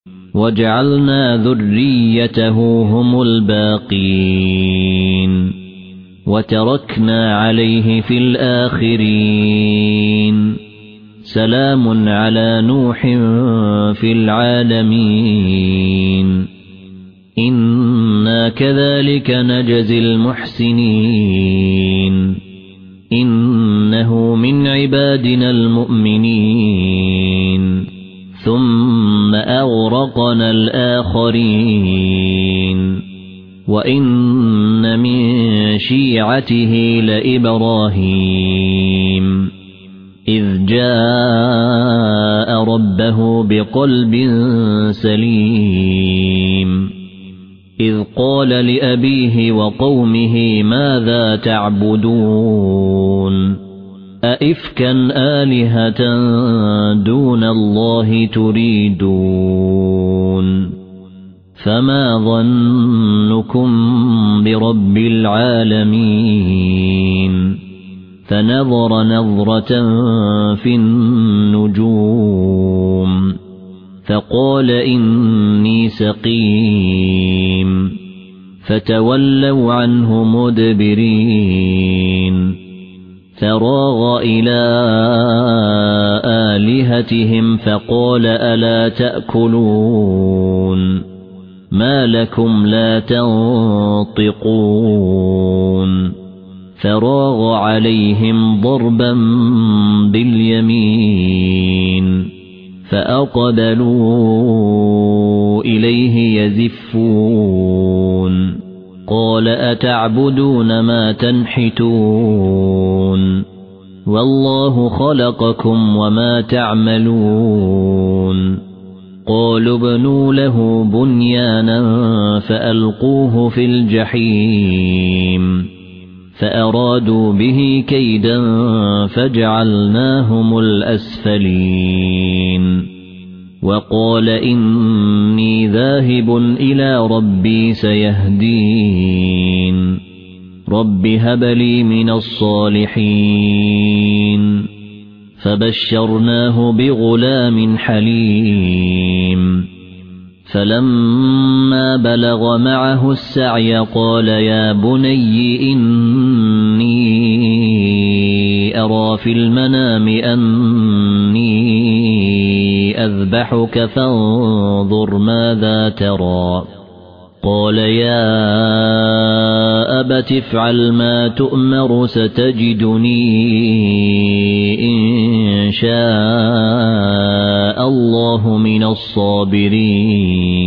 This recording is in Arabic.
وجعلنا ذريته هم الباقين وتركنا عليه في الآخرين سلام على نوح في العالمين إنا كذلك نجزي المحسنين إنه من عبادنا المؤمنين ثم أغرقنا الآخرين وإن من شيعته لإبراهيم إذ جاء ربه بقلب سليم إذ قال لأبيه وقومه ماذا تعبدون أئفكا آلهة دون الله تريدون فما ظنكم برب العالمين فنظر نظرة في النجوم فقال إني سقيم فتولوا عنه مدبرين فراغ إلى آلهتهم فقال ألا تأكلون ما لكم لا تنطقون فراغ عليهم ضربا باليمين فأقبلوا إليه يزفون قال أتعبدون ما تنحتون والله خلقكم وما تعملون قالوا ابنوا له بنيانا فألقوه في الجحيم فأرادوا به كيدا فجعلناهم الأسفلين وقال إني ذاهب إلى ربي سيهدين رب هب لي من الصالحين فبشرناه بغلام حليم فلما بلغ معه السعي قال يا بني إني أرى في المنام أني أذبحك فانظر ماذا ترى قال يا أبت افعل ما تؤمر ستجدني إن شاء الله من الصابرين